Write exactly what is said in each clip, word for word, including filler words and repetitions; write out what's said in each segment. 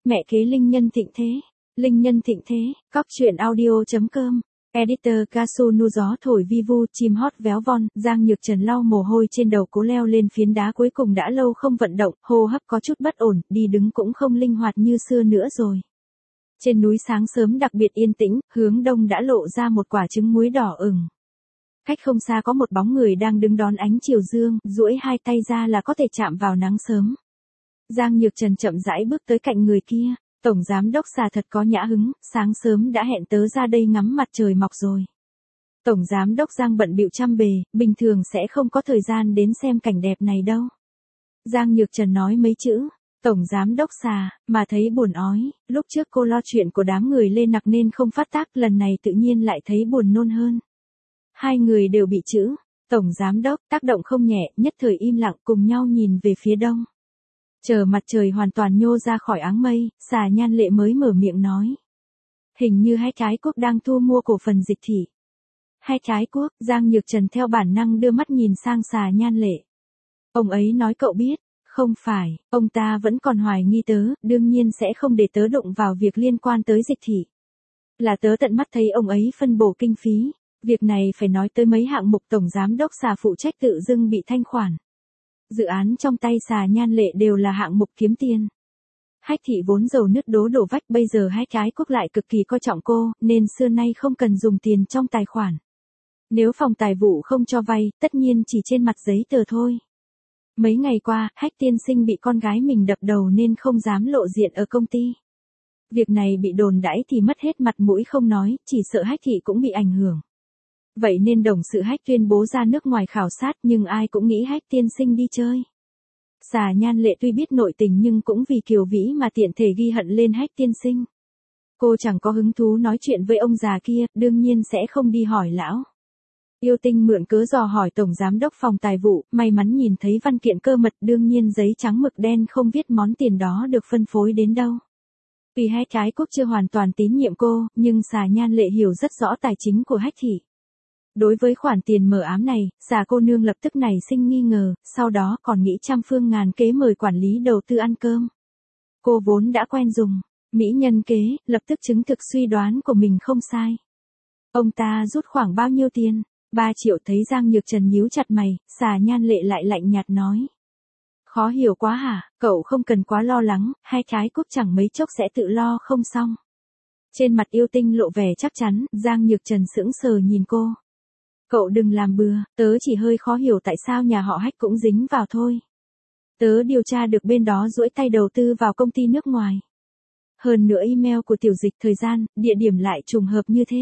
Mẹ kế Linh Nhân thịnh thế. Linh Nhân thịnh thế, cóc truyện audio.com. Editor Casu nu gió thổi vi vu, chim hót véo von, Giang Nhược Trần lau mồ hôi trên đầu cố leo lên phiến đá cuối cùng đã lâu không vận động, hô hấp có chút bất ổn, đi đứng cũng không linh hoạt như xưa nữa rồi. Trên núi sáng sớm đặc biệt yên tĩnh, hướng đông đã lộ ra một quả trứng muối đỏ ửng. Cách không xa có một bóng người đang đứng đón ánh chiều dương, duỗi hai tay ra là có thể chạm vào nắng sớm. Giang Nhược Trần chậm rãi bước tới cạnh người kia. Tổng giám đốc Xà thật có nhã hứng, sáng sớm đã hẹn tớ ra đây ngắm mặt trời mọc rồi. Tổng giám đốc Giang bận bịu trăm bề, bình thường sẽ không có thời gian đến xem cảnh đẹp này đâu. Giang Nhược Trần nói mấy chữ, Tổng giám đốc Xà, mà thấy buồn ói, lúc trước cô lo chuyện của đám người lên nặc nên không phát tác, lần này tự nhiên lại thấy buồn nôn hơn. Hai người đều bị chữ, Tổng giám đốc, tác động không nhẹ, nhất thời im lặng cùng nhau nhìn về phía đông. Chờ mặt trời hoàn toàn nhô ra khỏi áng mây, Xà Nhan Lệ mới mở miệng nói. Hình như Hách Ái Quốc đang thu mua cổ phần Dịch Thị. Hách Ái Quốc, Giang Nhược Trần theo bản năng đưa mắt nhìn sang Xà Nhan Lệ. Ông ấy nói cậu biết, không phải, ông ta vẫn còn hoài nghi tớ, đương nhiên sẽ không để tớ đụng vào việc liên quan tới Dịch Thị. Là tớ tận mắt thấy ông ấy phân bổ kinh phí, việc này phải nói tới mấy hạng mục Tổng giám đốc Xà phụ trách tự dưng bị thanh khoản. Dự án trong tay Xà Nhan Lệ đều là hạng mục kiếm tiền. Hách Thị vốn dầu nứt đố đổ vách, bây giờ Hách Ái Quốc lại cực kỳ coi trọng cô, nên xưa nay không cần dùng tiền trong tài khoản. Nếu phòng tài vụ không cho vay, tất nhiên chỉ trên mặt giấy tờ thôi. Mấy ngày qua, Hách tiên sinh bị con gái mình đập đầu nên không dám lộ diện ở công ty. Việc này bị đồn đãi thì mất hết mặt mũi không nói, chỉ sợ Hách Thị cũng bị ảnh hưởng. Vậy nên đồng sự Hách tuyên bố ra nước ngoài khảo sát, nhưng ai cũng nghĩ Hách tiên sinh đi chơi. Xà Nhan Lệ tuy biết nội tình nhưng cũng vì Kiều Vĩ mà tiện thể ghi hận lên Hách tiên sinh. Cô chẳng có hứng thú nói chuyện với ông già kia, đương nhiên sẽ không đi hỏi lão. Yêu Tinh mượn cớ dò hỏi Tổng giám đốc phòng tài vụ, may mắn nhìn thấy văn kiện cơ mật, đương nhiên giấy trắng mực đen không viết món tiền đó được phân phối đến đâu. Vì Hách Ái Quốc chưa hoàn toàn tín nhiệm cô, nhưng Xà Nhan Lệ hiểu rất rõ tài chính của Hách Thị. Đối với khoản tiền mờ ám này, Xà cô nương lập tức nảy sinh nghi ngờ, sau đó còn nghĩ trăm phương ngàn kế mời quản lý đầu tư ăn cơm. Cô vốn đã quen dùng mỹ nhân kế, lập tức chứng thực suy đoán của mình không sai. Ông ta rút khoảng bao nhiêu tiền? ba triệu. Thấy Giang Nhược Trần nhíu chặt mày, Xà Nhan Lệ lại lạnh nhạt nói. Khó hiểu quá hả, cậu không cần quá lo lắng, Hai Ái Quốc chẳng mấy chốc sẽ tự lo không xong. Trên mặt Yêu Tinh lộ vẻ chắc chắn, Giang Nhược Trần sững sờ nhìn cô. Cậu đừng làm bừa, tớ chỉ hơi khó hiểu tại sao nhà họ Hách cũng dính vào thôi. Tớ điều tra được bên đó duỗi tay đầu tư vào công ty nước ngoài. Hơn nữa email của Tiểu Dịch, thời gian, địa điểm lại trùng hợp như thế.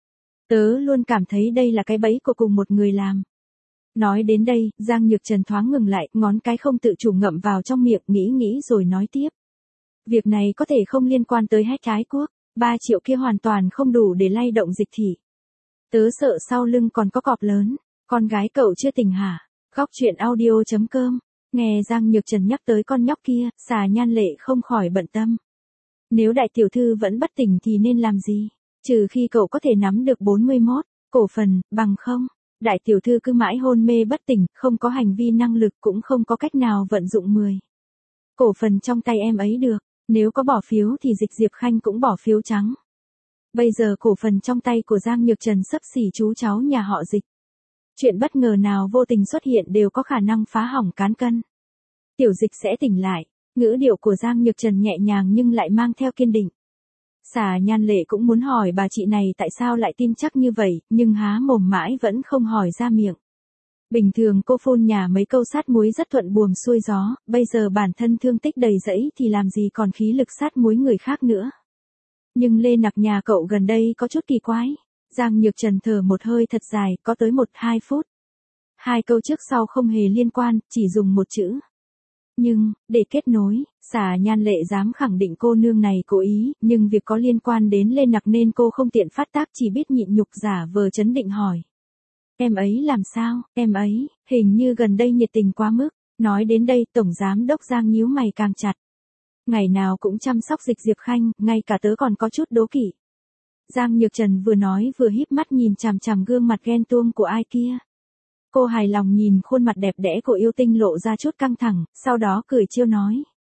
Tớ luôn cảm thấy đây là cái bẫy của cùng một người làm. Nói đến đây, Giang Nhược Trần thoáng ngừng lại, ngón cái không tự chủ ngậm vào trong miệng, nghĩ nghĩ rồi nói tiếp. Việc này có thể không liên quan tới Hách Ái Quốc, ba triệu kia hoàn toàn không đủ để lay động Dịch Thị. Tớ sợ sau lưng còn có cọp lớn, con gái cậu chưa tỉnh hả? Góc truyện audio.com. Nghe Giang Nhược Trần nhắc tới con nhóc kia, Xà Nhan Lệ không khỏi bận tâm. Nếu đại tiểu thư vẫn bất tỉnh thì nên làm gì? Trừ khi cậu có thể nắm được bốn mươi mốt cổ phần, bằng không, đại tiểu thư cứ mãi hôn mê bất tỉnh, không có hành vi năng lực cũng không có cách nào vận dụng mười cổ phần trong tay em ấy được. Nếu có bỏ phiếu thì Dịch Diệp Khanh cũng bỏ phiếu trắng. Bây giờ cổ phần trong tay của Giang Nhược Trần xấp xỉ chú cháu nhà họ Dịch. Chuyện bất ngờ nào vô tình xuất hiện đều có khả năng phá hỏng cán cân. Tiểu Dịch sẽ tỉnh lại, ngữ điệu của Giang Nhược Trần nhẹ nhàng nhưng lại mang theo kiên định. Xà Nhan Lệ cũng muốn hỏi bà chị này tại sao lại tin chắc như vậy, nhưng há mồm mãi vẫn không hỏi ra miệng. Bình thường cô phun nhà mấy câu sát muối rất thuận buồm xuôi gió, bây giờ bản thân thương tích đầy rẫy thì làm gì còn khí lực sát muối người khác nữa. Nhưng Lê Nặc nhà cậu gần đây có chút kỳ quái. Giang Nhược Trần thở một hơi thật dài, có tới một hai phút. Hai câu trước sau không hề liên quan, chỉ dùng một chữ. Nhưng, để kết nối, Xà Nhan Lệ dám khẳng định cô nương này cố ý, nhưng việc có liên quan đến Lê Nặc nên cô không tiện phát tác, chỉ biết nhịn nhục giả vờ trấn định hỏi. Em ấy làm sao, em ấy, hình như gần đây nhiệt tình quá mức. Nói đến đây, Tổng giám đốc Giang nhíu mày càng chặt. Ngày nào cũng chăm sóc Dịch Diệp Khanh, ngay cả tớ còn có chút đố kỵ. Giang Nhược Trần vừa nói vừa híp mắt nhìn chằm chằm gương mặt ghen tuông của ai kia. Cô hài lòng nhìn khuôn mặt đẹp đẽ của Yêu Tinh lộ ra chút căng thẳng, sau đó cười trêu nói.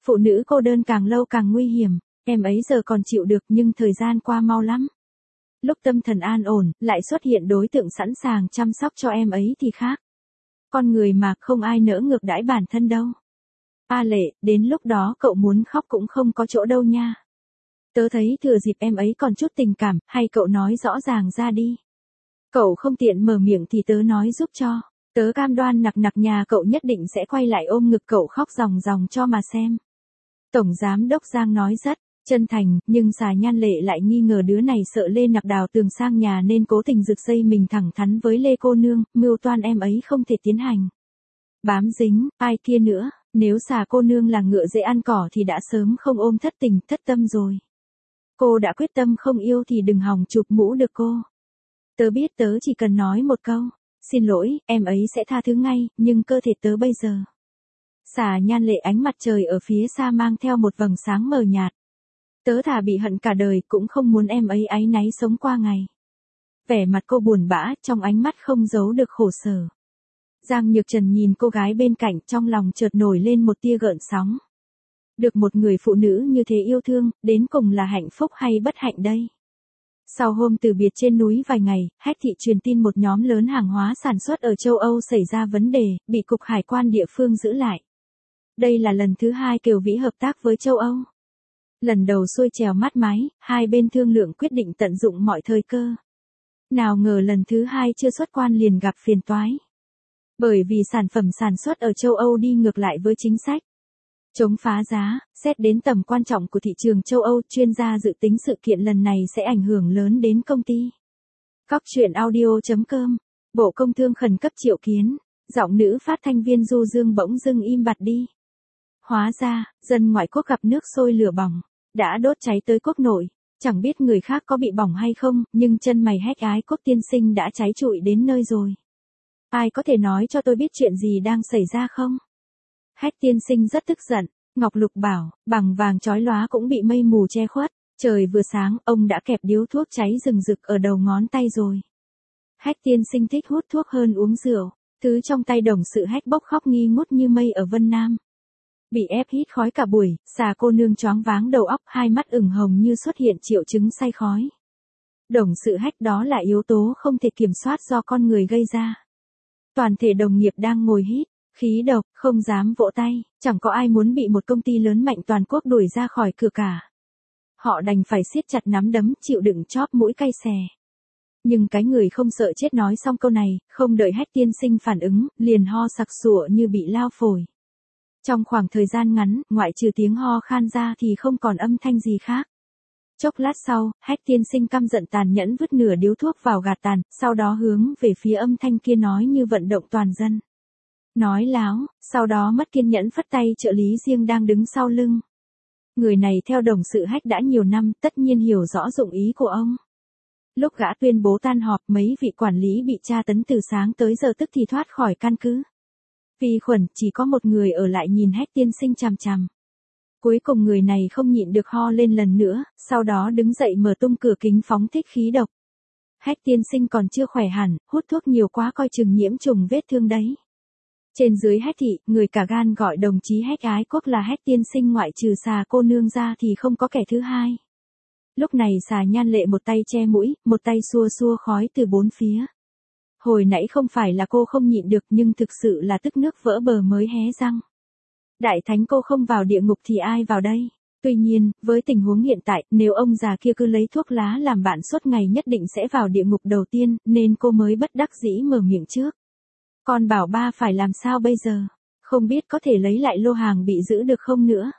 Phụ nữ cô đơn càng lâu càng nguy hiểm, em ấy giờ còn chịu được nhưng thời gian qua mau lắm. Lúc tâm thần an ổn, lại xuất hiện đối tượng sẵn sàng chăm sóc cho em ấy thì khác. Con người mà không ai nỡ ngược đãi bản thân đâu. A Lệ, đến lúc đó cậu muốn khóc cũng không có chỗ đâu nha. Tớ thấy thừa dịp em ấy còn chút tình cảm, hay cậu nói rõ ràng ra đi. Cậu không tiện mở miệng thì tớ nói giúp cho. Tớ cam đoan nặc nặc nhà cậu nhất định sẽ quay lại ôm ngực cậu khóc ròng ròng cho mà xem. Tổng Giám đốc Giang nói rất chân thành, nhưng Xà Nhan Lệ lại nghi ngờ đứa này sợ Lê Nặc đào tường sang nhà nên cố tình rực dây mình thẳng thắn với Lê cô nương, mưu toan em ấy không thể tiến hành. Bám dính, ai kia nữa, nếu Xà cô nương là ngựa dễ ăn cỏ thì đã sớm không ôm thất tình, thất tâm rồi. Cô đã quyết tâm không yêu thì đừng hòng chụp mũ được cô. Tớ biết tớ chỉ cần nói một câu, xin lỗi, em ấy sẽ tha thứ ngay, nhưng cơ thể tớ bây giờ. Xà Nhan Lệ ánh mặt trời ở phía xa mang theo một vầng sáng mờ nhạt. Tớ thà bị hận cả đời cũng không muốn em ấy áy náy sống qua ngày. Vẻ mặt cô buồn bã, trong ánh mắt không giấu được khổ sở. Giang Nhược Trần nhìn cô gái bên cạnh, trong lòng chợt nổi lên một tia gợn sóng. Được một người phụ nữ như thế yêu thương, đến cùng là hạnh phúc hay bất hạnh đây? Sau hôm từ biệt trên núi vài ngày, Hách Thị truyền tin một nhóm lớn hàng hóa sản xuất ở châu Âu xảy ra vấn đề, bị Cục Hải quan địa phương giữ lại. Đây là lần thứ hai Kiều Vĩ hợp tác với châu Âu. Lần đầu xuôi chèo mát mái, hai bên thương lượng quyết định tận dụng mọi thời cơ. Nào ngờ lần thứ hai chưa xuất quan liền gặp phiền toái. Bởi vì sản phẩm sản xuất ở châu Âu đi ngược lại với chính sách chống phá giá. Xét đến tầm quan trọng của thị trường châu Âu, chuyên gia dự tính sự kiện lần này sẽ ảnh hưởng lớn đến công ty. Cóc truyện audio chấm com, Bộ Công Thương khẩn cấp triệu kiến, giọng nữ phát thanh viên Du Dương bỗng dưng im bặt đi. Hóa ra, dân ngoại quốc gặp nước sôi lửa bỏng, đã đốt cháy tới quốc nội. Chẳng biết người khác có bị bỏng hay không, nhưng chân mày Hách Ái Quốc tiên sinh đã cháy trụi đến nơi rồi. Ai có thể nói cho tôi biết chuyện gì đang xảy ra không? Hách tiên sinh rất tức giận. Ngọc Lục bảo, bằng vàng chói lóa cũng bị mây mù che khuất. Trời vừa sáng, ông đã kẹp điếu thuốc cháy rừng rực ở đầu ngón tay rồi. Hách tiên sinh thích hút thuốc hơn uống rượu. Thứ trong tay đồng sự Hách bốc khóc nghi ngút như mây ở Vân Nam. Bị ép hít khói cả buổi, Xà cô nương choáng váng đầu óc, hai mắt ửng hồng như xuất hiện triệu chứng say khói. Đồng sự Hách đó là yếu tố không thể kiểm soát do con người gây ra. Toàn thể đồng nghiệp đang ngồi hít khí độc, không dám vỗ tay, chẳng có ai muốn bị một công ty lớn mạnh toàn quốc đuổi ra khỏi cửa cả. Họ đành phải siết chặt nắm đấm, chịu đựng chóp mũi cay xè. Nhưng cái người không sợ chết nói xong câu này, không đợi Hách tiên sinh phản ứng, liền ho sặc sụa như bị lao phổi. Trong khoảng thời gian ngắn, ngoại trừ tiếng ho khan ra thì không còn âm thanh gì khác. Chốc lát sau, Hách tiên sinh căm giận tàn nhẫn vứt nửa điếu thuốc vào gạt tàn, sau đó hướng về phía âm thanh kia nói như vận động toàn dân. Nói láo, sau đó mất kiên nhẫn phất tay trợ lý riêng đang đứng sau lưng. Người này theo đồng sự Hách đã nhiều năm, tất nhiên hiểu rõ dụng ý của ông. Lúc gã tuyên bố tan họp, mấy vị quản lý bị tra tấn từ sáng tới giờ tức thì thoát khỏi căn cứ. Vi khuẩn, chỉ có một người ở lại nhìn Hách tiên sinh chằm chằm. Cuối cùng người này không nhịn được ho lên lần nữa, sau đó đứng dậy mở tung cửa kính phóng thích khí độc. Hách tiên sinh còn chưa khỏe hẳn, hút thuốc nhiều quá coi chừng nhiễm trùng vết thương đấy. Trên dưới Hách thị, người cả gan gọi đồng chí Hách Ái Quốc là Hách tiên sinh, ngoại trừ Xà cô nương ra thì không có kẻ thứ hai. Lúc này Xà Nhan Lệ một tay che mũi, một tay xua xua khói từ bốn phía. Hồi nãy không phải là cô không nhịn được nhưng thực sự là tức nước vỡ bờ mới hé răng. Đại thánh cô không vào địa ngục thì ai vào đây? Tuy nhiên, với tình huống hiện tại, nếu ông già kia cứ lấy thuốc lá làm bạn suốt ngày nhất định sẽ vào địa ngục đầu tiên, nên cô mới bất đắc dĩ mở miệng trước. Con bảo ba phải làm sao bây giờ? Không biết có thể lấy lại lô hàng bị giữ được không nữa?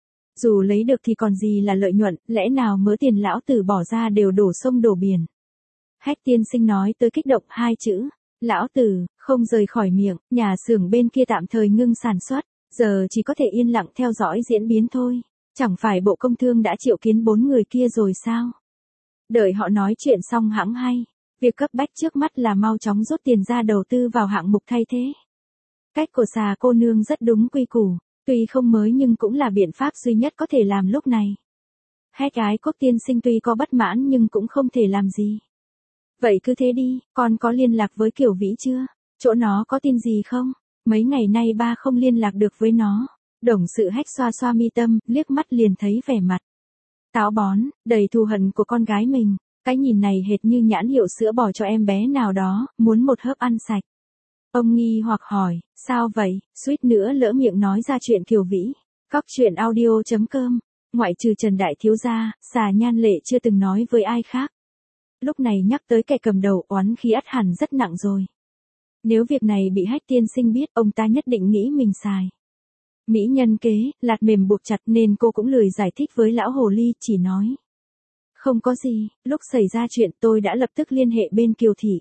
Dù lấy được thì còn gì là lợi nhuận, lẽ nào mớ tiền lão tử bỏ ra đều đổ sông đổ biển? Hách tiên sinh nói tới kích động hai chữ, lão tử, không rời khỏi miệng, nhà xưởng bên kia tạm thời ngưng sản xuất, giờ chỉ có thể yên lặng theo dõi diễn biến thôi. Chẳng phải Bộ Công Thương đã triệu kiến bốn người kia rồi sao? Đợi họ nói chuyện xong hẵng hay. Việc cấp bách trước mắt là mau chóng rút tiền ra đầu tư vào hạng mục thay thế. Cách của Xà cô nương rất đúng quy củ, tuy không mới nhưng cũng là biện pháp duy nhất có thể làm lúc này. Hách Ái Quốc tiên sinh tuy có bất mãn nhưng cũng không thể làm gì. Vậy cứ thế đi, con có liên lạc với Kiều Vĩ chưa? Chỗ nó có tin gì không? Mấy ngày nay ba không liên lạc được với nó. Đồng sự hách xoa xoa mi tâm, liếc mắt liền thấy vẻ mặt táo bón, đầy thù hận của con gái mình. Cái nhìn này hệt như nhãn hiệu sữa bò cho em bé nào đó, muốn một hớp ăn sạch. Ông nghi hoặc hỏi, sao vậy, suýt nữa lỡ miệng nói ra chuyện Kiều Vĩ. Cóc truyện audio chấm com, ngoại trừ Trần Đại Thiếu Gia, Xà Nhan Lệ chưa từng nói với ai khác. Lúc này nhắc tới kẻ cầm đầu, oán khí ắt hẳn rất nặng rồi. Nếu việc này bị Hách tiên sinh biết, ông ta nhất định nghĩ mình xài mỹ nhân kế, lạt mềm buộc chặt, nên cô cũng lười giải thích với lão hồ ly, chỉ nói. Không có gì, lúc xảy ra chuyện tôi đã lập tức liên hệ bên Kiều Thị.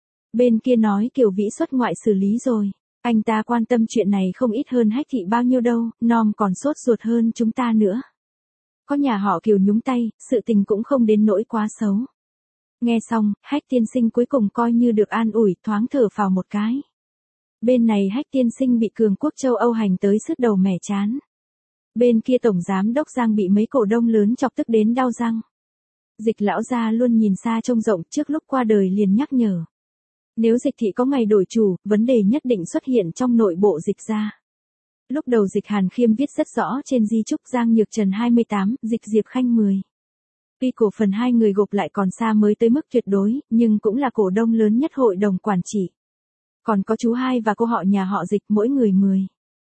Bên kia nói Kiều Vĩ xuất ngoại xử lý rồi. Anh ta quan tâm chuyện này không ít hơn Hách Thị bao nhiêu đâu, nom còn sốt ruột hơn chúng ta nữa. Có nhà họ Kiều nhúng tay, sự tình cũng không đến nỗi quá xấu. Nghe xong, Hách tiên sinh cuối cùng coi như được an ủi, thoáng thở phào một cái. Bên này Hách tiên sinh bị cường quốc châu Âu hành tới sứt đầu mẻ chán. Bên kia tổng giám đốc Giang bị mấy cổ đông lớn chọc tức đến đau răng. Dịch lão gia luôn nhìn xa trông rộng, trước lúc qua đời liền nhắc nhở. Nếu Dịch thị có ngày đổi chủ, vấn đề nhất định xuất hiện trong nội bộ Dịch gia. Lúc đầu Dịch Hàn Khiêm viết rất rõ trên di chúc Giang Nhược Trần hai mươi tám, Dịch Diệp Khanh mười. Tuy cổ phần hai người gộp lại còn xa mới tới mức tuyệt đối, nhưng cũng là cổ đông lớn nhất hội đồng quản trị. Còn có chú hai và cô họ nhà họ Dịch mỗi người mười.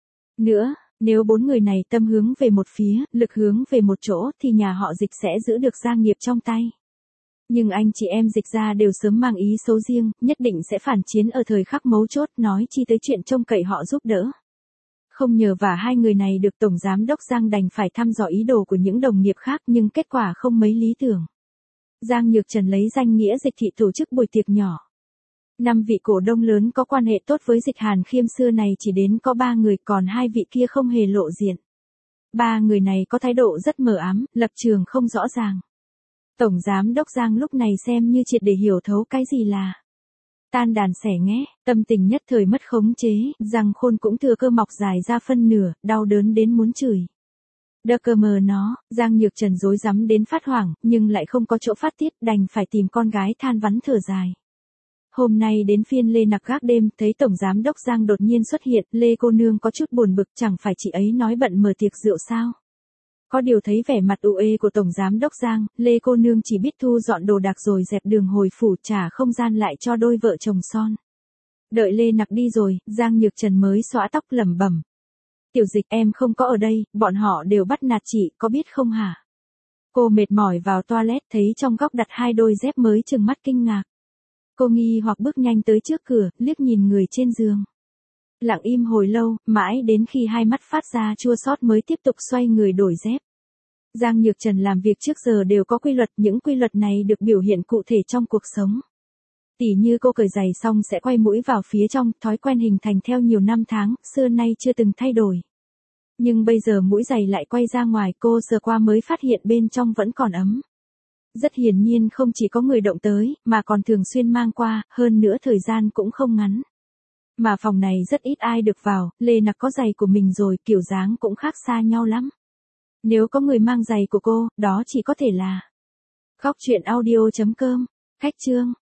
Nữa, nếu bốn người này tâm hướng về một phía, lực hướng về một chỗ, thì nhà họ Dịch sẽ giữ được gia nghiệp trong tay. Nhưng anh chị em Dịch gia đều sớm mang ý xấu riêng, nhất định sẽ phản chiến ở thời khắc mấu chốt, nói chi tới chuyện trông cậy họ giúp đỡ. Không nhờ vả hai người này được Tổng Giám đốc Giang đành phải thăm dò ý đồ của những đồng nghiệp khác, nhưng kết quả không mấy lý tưởng. Giang Nhược Trần lấy danh nghĩa Dịch thị tổ chức buổi tiệc nhỏ. Năm vị cổ đông lớn có quan hệ tốt với Dịch Hàn Khiêm xưa này chỉ đến có ba người, còn hai vị kia không hề lộ diện. Ba người này có thái độ rất mờ ám, lập trường không rõ ràng. Tổng Giám đốc Giang lúc này xem như triệt để hiểu thấu cái gì là tan đàn xẻ nghé, tâm tình nhất thời mất khống chế, răng khôn cũng thừa cơ mọc dài ra phân nửa, đau đớn đến muốn chửi. Đơ cơ mờ nó, Giang Nhược Trần rối rắm đến phát hoảng, nhưng lại không có chỗ phát tiết, đành phải tìm con gái than vắn thở dài. Hôm nay đến phiên Lê Nặc gác đêm, thấy Tổng Giám đốc Giang đột nhiên xuất hiện, Lê cô nương có chút buồn bực, chẳng phải chị ấy nói bận mở tiệc rượu sao? Có điều thấy vẻ mặt u ê của Tổng Giám đốc Giang, Lê cô nương chỉ biết thu dọn đồ đạc rồi dẹp đường hồi phủ, trả không gian lại cho đôi vợ chồng son. Đợi Lê Nặc đi rồi, Giang Nhược Trần mới xõa tóc lẩm bẩm. Tiểu Dịch, em không có ở đây, bọn họ đều bắt nạt chị, có biết không hả? Cô mệt mỏi vào toilet, thấy trong góc đặt hai đôi dép mới trừng mắt kinh ngạc. Cô nghi hoặc bước nhanh tới trước cửa, liếc nhìn người trên giường. Lặng im hồi lâu, mãi đến khi hai mắt phát ra chua xót mới tiếp tục xoay người đổi dép. Giang Nhược Trần làm việc trước giờ đều có quy luật, những quy luật này được biểu hiện cụ thể trong cuộc sống. Tỉ như cô cởi giày xong sẽ quay mũi vào phía trong, thói quen hình thành theo nhiều năm tháng, xưa nay chưa từng thay đổi. Nhưng bây giờ mũi giày lại quay ra ngoài, cô sờ qua mới phát hiện bên trong vẫn còn ấm. Rất hiển nhiên không chỉ có người động tới, mà còn thường xuyên mang qua, hơn nữa thời gian cũng không ngắn. Mà phòng này rất ít ai được vào, Lê Nặc có giày của mình rồi, kiểu dáng cũng khác xa nhau lắm. Nếu có người mang giày của cô, đó chỉ có thể là Cóc truyện audio chấm com, khách chương.